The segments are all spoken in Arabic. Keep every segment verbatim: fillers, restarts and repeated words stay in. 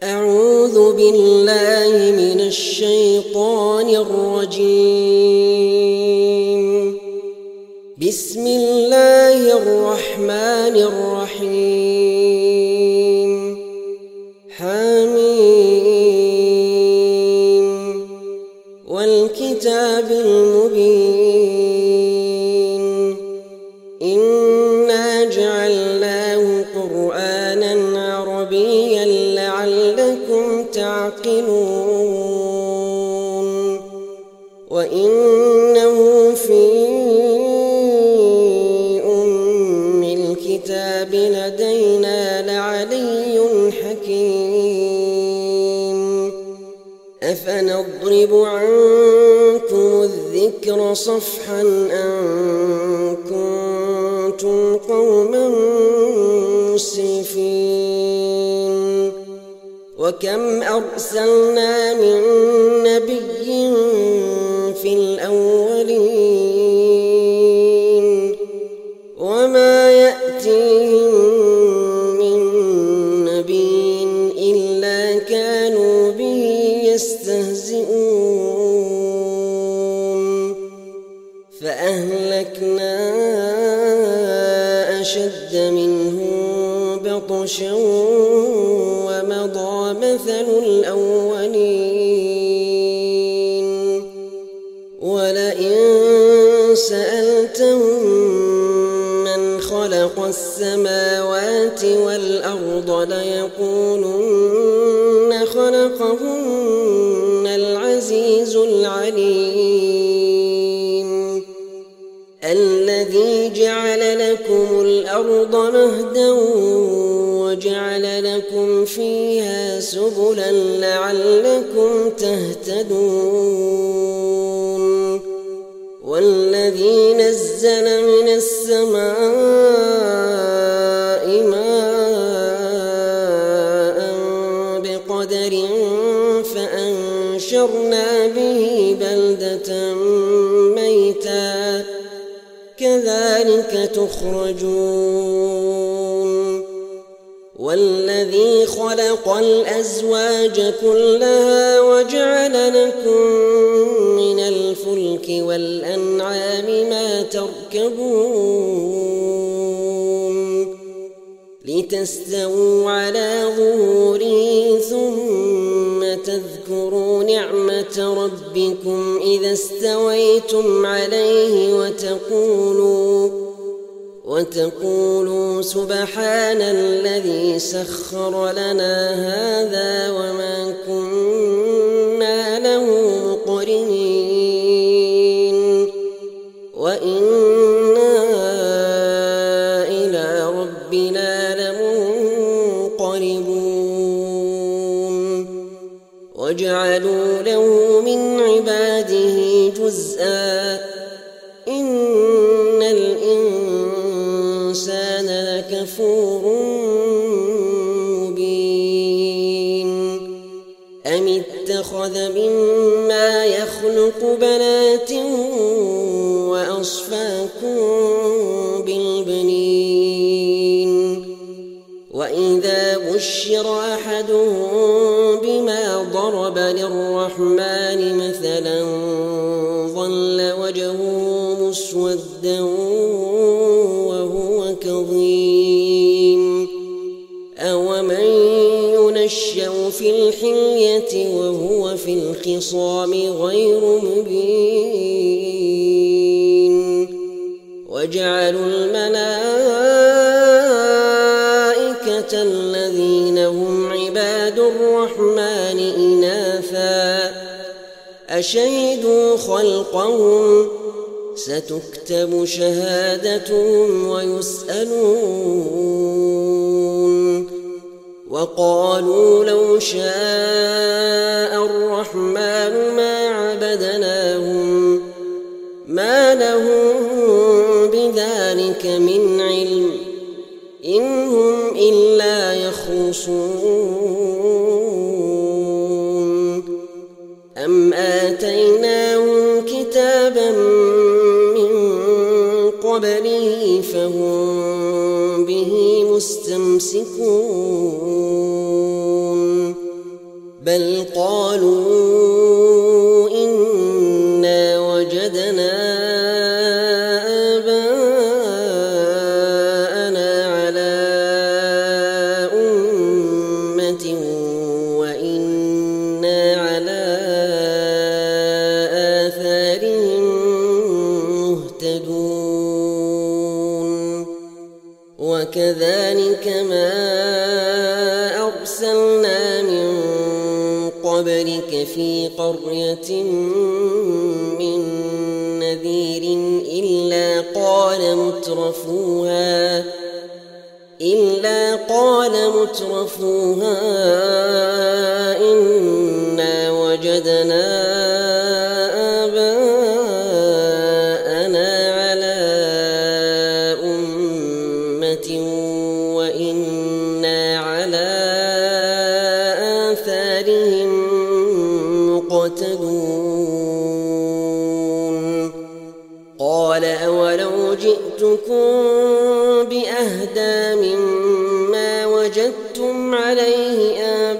أعوذ بالله من الشيطان الرجيم. بسم الله الرحمن الرحيم. حميم والكتاب المبين. إنا جعلناه قرآنا عربيا لعلكم تعقلون. وإنه في أم الكتاب لدينا لعلي حكيم. أفنضرب عنكم الذكر صفحا أن كنتم قوما مسرفين. وكم أرسلنا من نبي في الأولين وما يأتيهم من نبي إلا كانوا به يستهزئون. فأهلكنا أشد منهم بطشا ومضى مثل الأولين. ولئن سألتهم من خلق السماوات والأرض ليقولن خلقهن العزيز العليم. الذي جعل لكم الأرض مهدا وجعل لكم فيها سبلا لعلكم تهتدون. والذي نزل من السماء ماء بقدر فأنشرنا به بلدة ميتا كذلك تخرجون. والذي خلق الأزواج كلها وجعل لكم من الفلك والأنعام ما تركبون لتستووا على ظهوره ثم تذكروا نعمة ربكم إذا استويتم عليه وتقولوا وتقولوا سبحان الذي سخر لنا هذا وما كنا له مقرنين وإنا إلى ربنا لمنقلبون. وجعلوا له من عباده جزءا إن الإنسان لكفور مبين. أم اتخذ مما يخلق بنات وأصفاكم بالبنين. وإذا بشر أحدهم بما ضرب للرحمن مثلا ظل وجهه مسودا وهو كظيم. أومن ينشأ في الحلية وهو في الخصام غير مبين. وجعلوا الملائكة الذين هم عباد الرحمن إناثا أشهدوا خلقهم ستكتب شهادتهم ويسألون. وقالوا لو شاء الرحمن ما عبدناهم ما لهم بذلك من علم إن هم إلا يخرصون. أم آتيناهم كتابا من قبله فهم به مستمسكون. بل قالوا إنا وجدنا آباءنا على أمة وإنا على آثارهم مهتدون وكذلك ما أرسلنا من قبلك في قرية من نذير إلا قال مترفوها إلا قال مترفوها إنا وجدنا آباءنا على أمة وإنا على آثارهم مقتدون قال أولو جئتكم بأهدى مما وجدتم عليه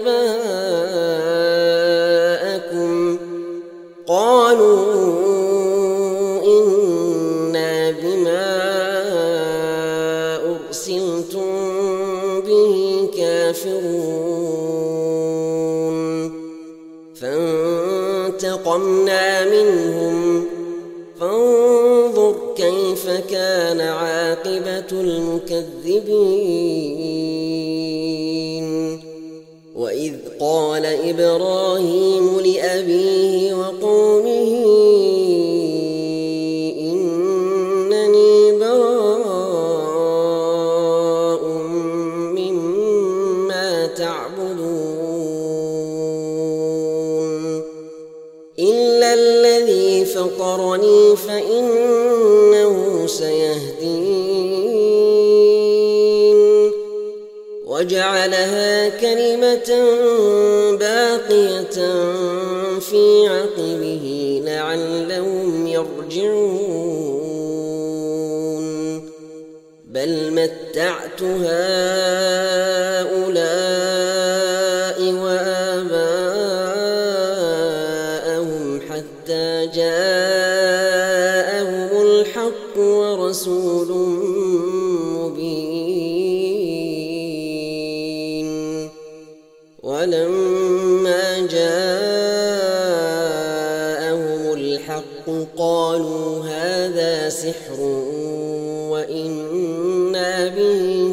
آباءكم قالوا إنا بما أرسلتم به كافرون فانتقمنا منهم فانظر كيف كان عاقبة المكذبين وإذ قال إبراهيم لأبيه وقومه إنني براء مما تعبدون إلا الذي فطرني فإنه سيهدين وجعلها كلمة باقية في عقبه لعلهم يرجعون بل متعت هؤلاء وآباءهم حتى جاءهم الحق ورسول مبين ولما جاءهم الحق قالوا هذا سحر وإنا به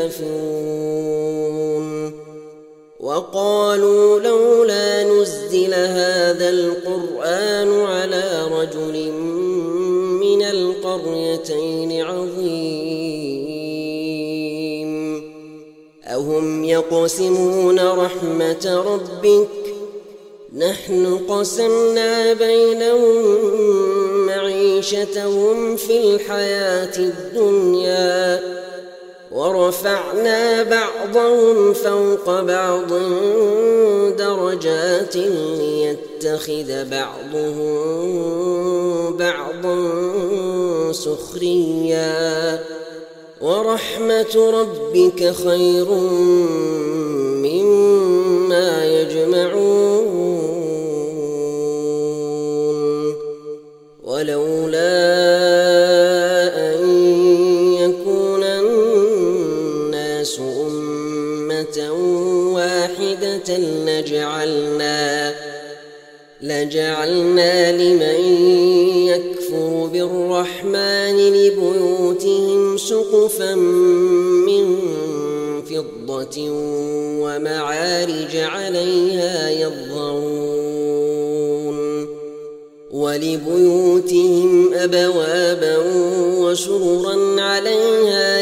كافرون وقالوا لولا نزل هذا القرآن على رجل من القريتين عظيم أهم يقسمون رحمة ربك نحن قسمنا بينهم معيشتهم في الحياة الدنيا ورفعنا بعضهم فوق بعض درجات ليتخذ بعضهم بعضا سخريا ورحمة ربك خير مما يجمعون ولولا أن يكون الناس أمة واحدة لجعلنا لجعلنا لمن يكفر بالرحمن لبيوتهم سقفا من فضة ومعارج عليها يظهرون ولبيوتهم أبوابا وسررا عليها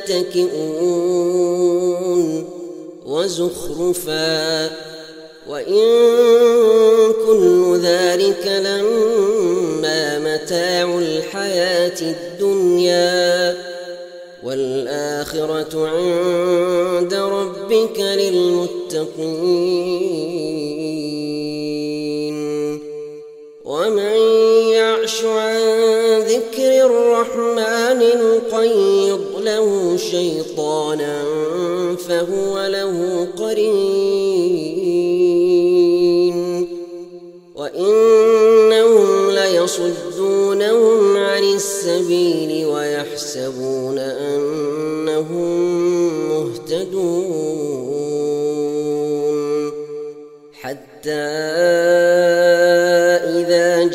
يتكئون وزخرفا وإن كل ذلك لما متاع الحياة الدنيا والآخرة عند ربك للمتقين ومن يعش عن ذكر الرحمن نقيض له شيطانا فهو له قرين حتى إذا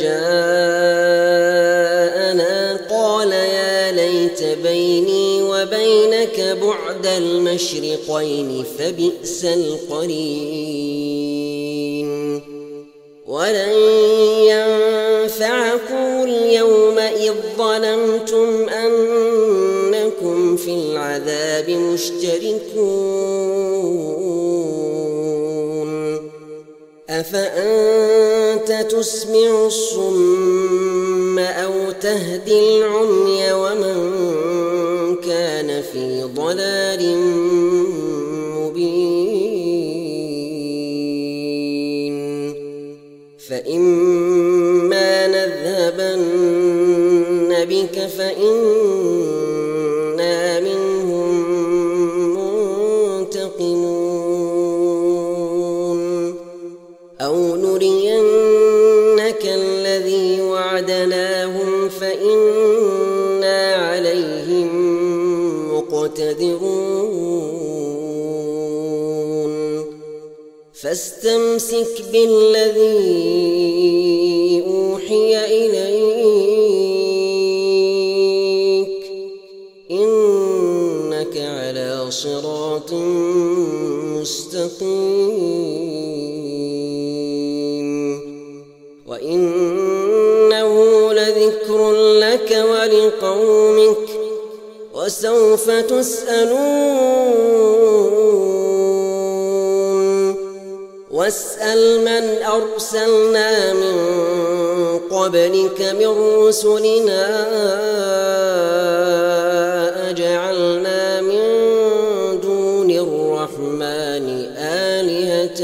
جاءنا قال يا ليت بيني وبينك بعد المشرقين فبئس القرين ولن ينفعكم اليوم إذ ظلمتم أنكم في العذاب مشتركون أفأنت تسمع الصم أو تهدي العمي ومن كان في ضلال مبين فإما نذهبن بك فإنا منهم منتقمون أو نرينك الذي وعدناهم فإنا عليهم مقتدرون فاستمسك بالذي أوحي إليك إنك على صراط مستقيم وإنه لذكر لك ولقومك وسوف تسألون واسأل من أرسلنا من قبلك من رسلنا أجعلنا من دون الرحمن آلهة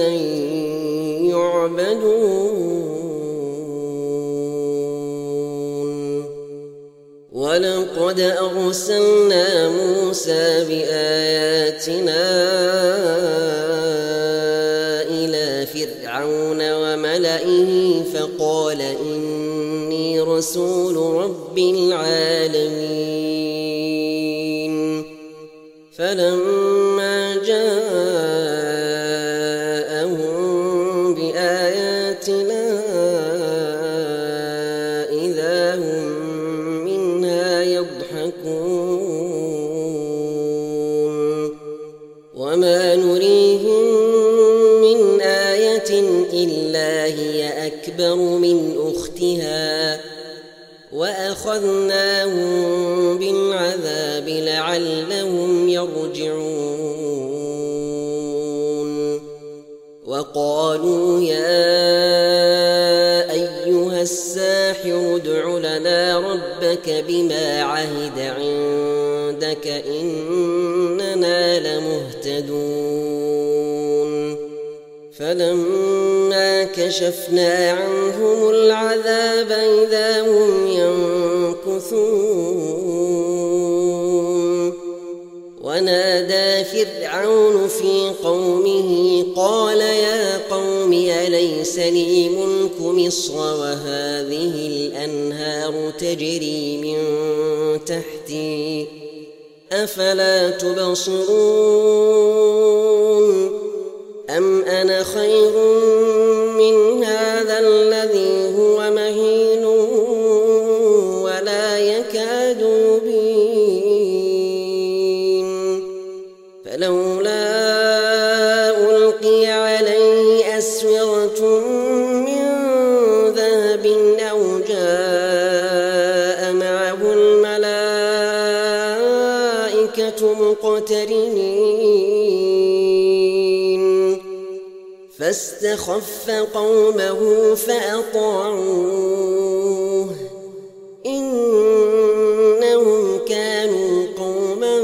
يعبدون ولقد أرسلنا موسى بآياتنا إلى فرعون وملئه فقال إني رسول رب العالمين فلما جاءهم بآياتنا إذا هم منها يضحكون وما نريهم من آية إلا هي أكبر من أختها وأخذناهم بالعذاب لعلهم يرجعون وقالوا يا أيها الساحر ادع لنا ربك بما عهد عندك إننا لمهتدون فلما كشفنا عنهم العذاب إذا هم ينكثون ونادى فرعون في قومه قال يا قوم أليس لي ملك مصر وهذه الأنهار تجري من تحتي أفلا تبصرون أم أنا خير من هذا الذي هو مهين ولا يكاد يبين فلولا ألقي عليه أسورة من ذهب أو جاء معه الملائكة مقترنين فاستخف قومه فأطاعوه إنهم كانوا قوما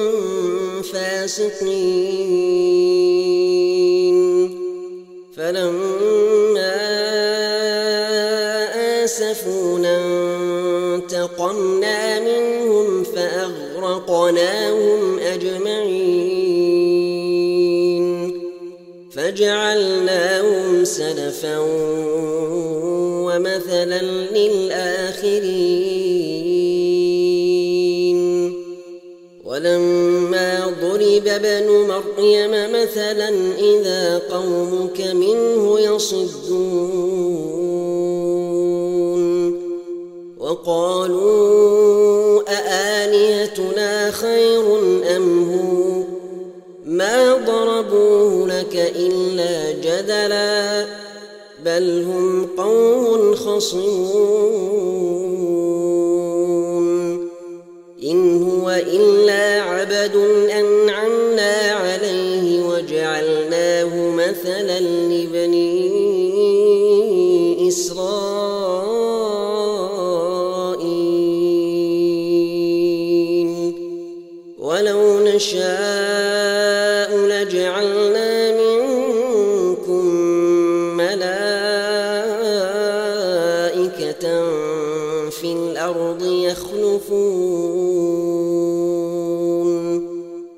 فاسقين فلما آسفونا انتقمنا منهم فأغرقناهم أجمعين فجعلناهم سلفا ومثلا للآخرين ولما ضرب ابن مريم مثلا إذا قومك منه يصدون وقالوا أآلهتنا خير أم هو ما ضربوه لك إلا جدلا بل هم قوم خصمون إن هو إلا عبد أنعمنا عليه وجعلناه مثلا لبني إسرائيل ولو نشاء لجعلنا منكم ملائكة في الأرض يخلفون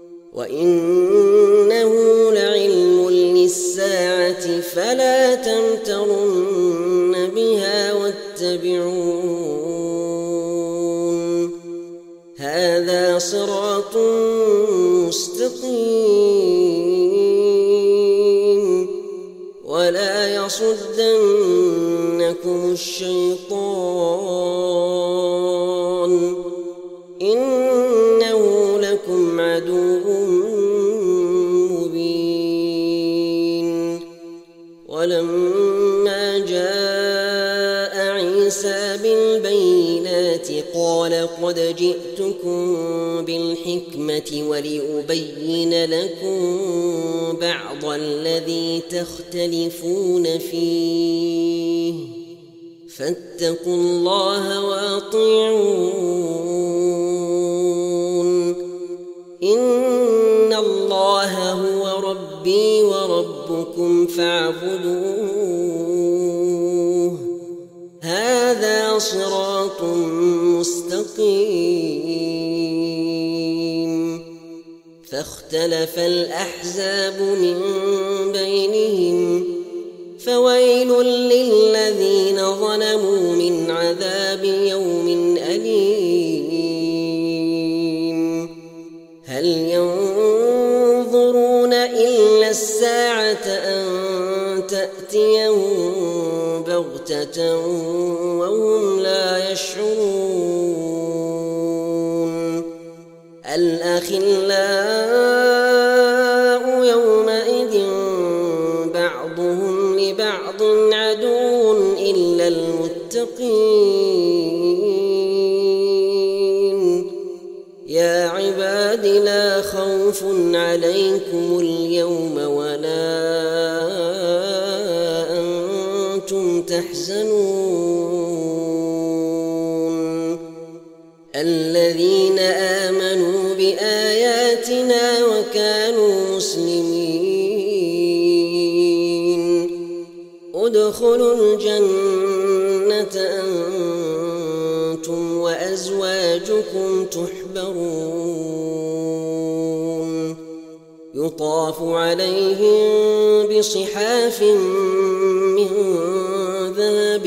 وإنه لعلم للساعة فلا تمترن بها واتبعون هذا صراط مستقيم ولا يصدنكم الشيطان إنه لكم عدو مبين ولما جاء عيسى بالبينات قال قد جئتكم بالحكمة ولأبين لكم بعض الذي تختلفون فيه فاتقوا الله وأطيعون إن الله هو ربي وربكم فاعبدوه هذا صراط مستقيم فاختلف الأحزاب من بينهم فويل للذين ظلموا من عذاب يوم أليم هل ينظرون إلا الساعة أن تأتيهم بغتة وهم لا يشعرون الأخلاء يومئذ بعضهم لبعض عدو إلا المتقين يا عباد لا خوف عليكم اليوم ولا أنتم تحزنون الذين آمنوا بآياتنا وكانوا مسلمين ادخلوا الجنة أنتم وأزواجكم تحبرون يطاف عليهم بصحاف من ذهب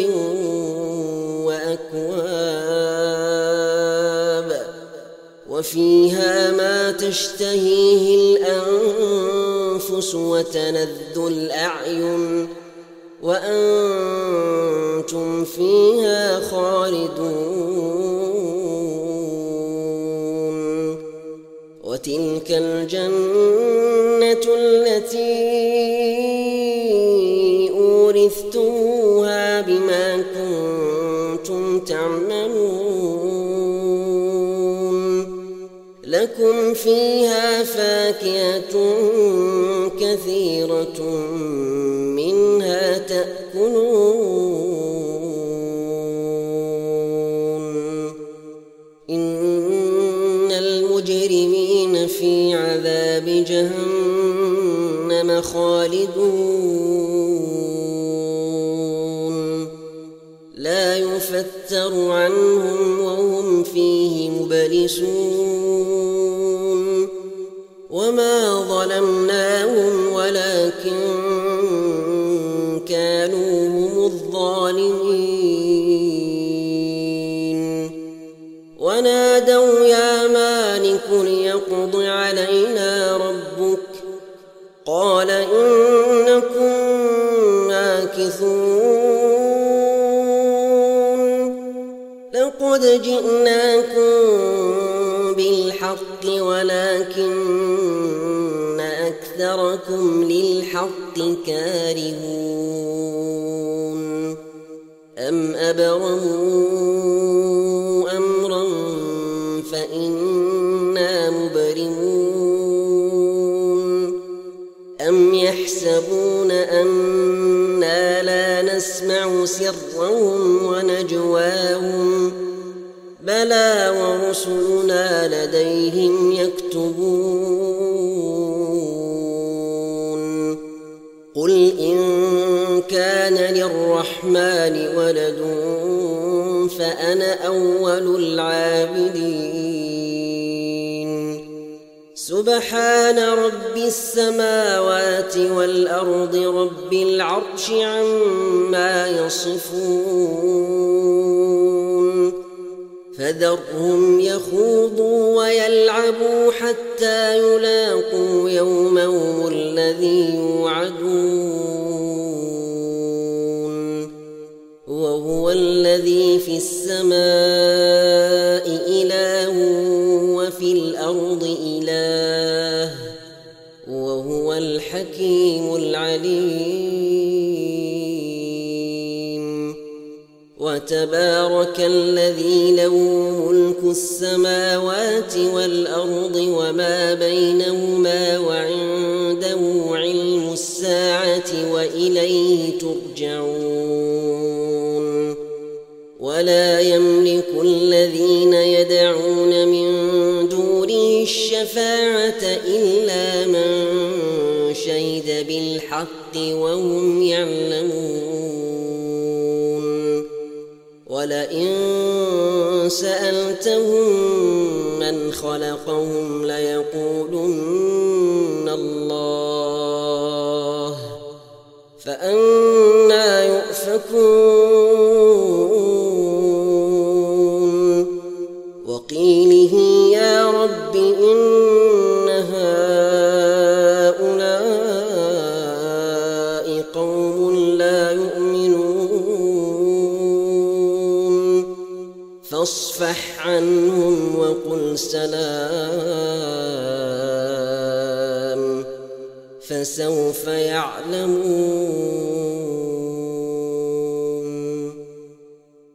وأكواب وفيها ما تشتهيه الأنفس وتلذ الأعين وأنتم فيها خالدون وتلك الجنة التي أورثتموها بما كنتم تعملون لكم فيها فاكهة كثيرة منها تأكلون إن المجرمين في عذاب جهنم خالدون لا يفتر عنهم وهم فيه مبلسون وما ظلمناهم ولكن كانوا هم الظالمين ونادوا يا مالك ليقض علينا ربنا ماكثون لقد جئناكم بالحق ولكن أكثركم للحق كارهون أم أبرموا أمرا فإنا مبرمون أم يحسبون أنا لا نسمع سرهم ونجواهم بلى ورسلنا لديهم يكتبون قل إن كان للرحمن ولد فأنا أول العابدين سبحان رب السماوات والأرض رب العرش عما يصفون فذرهم يخوضوا ويلعبوا حتى يلاقوا يومهم الذي يوعدون وهو الذي في السماء إله وفي الأرض إله وهو الحكيم العليم وتبارك الذي له ملك السماوات والأرض وما بينهما وعنده علم الساعة وإليه ترجعون ولا يملك الذين يدعون من دونه الشفاعة إلا من شهد بالحق وهم يعلمون ولئن سألتهم من خلقهم ليقولن الله فأنى يؤفكون وقيله يا رب إن هؤلاء قوم لا يؤمنون فاصفح عنهم وقل سلام فسوف يعلمون